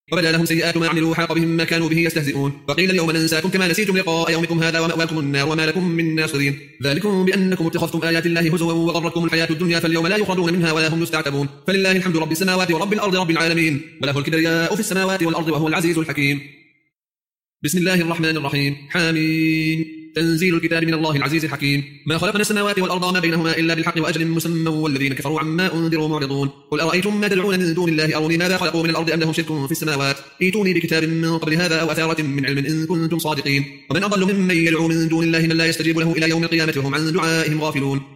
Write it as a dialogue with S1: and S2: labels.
S1: وبدا لهم سيئات ما عملوا وحاق بهم ما كانوا به يستهزئون. وقيل اليوم ننساكم كما نسيتم لقاء يومكم هذا ومأواكم النار وما لكم من ناصرين. ذلكم بأنكم اتخذتم آيات الله هزوا وغرتكم الحياة الدنيا فاليوم لا يخرجون منها ولا هم يستعتبون. فلله الحمد رب السماوات ورب الأرض رب العالمين، وله الكبرياء في السماوات والأرض وهو العزيز الحكيم. بسم الله الرحمن الرحيم. حميم. تنزيل الكتاب من الله العزيز الحكيم. ما خلقنا السماوات والأرض وما بينهما إلا بالحق وأجل مسمى والذين كفروا عما أنذروا معرضون. قل أرأيتم ما تدعون من دون الله أروني ماذا خلقوا من الأرض أم لهم شرك في السماوات ائتوني بكتاب من قبل هذا أو أثارة من علم إن كنتم صادقين. ومن أضل ممن يدعو من دون الله من لا يستجيب له إلى يوم القيامة وهم عن دعائهم غافلون.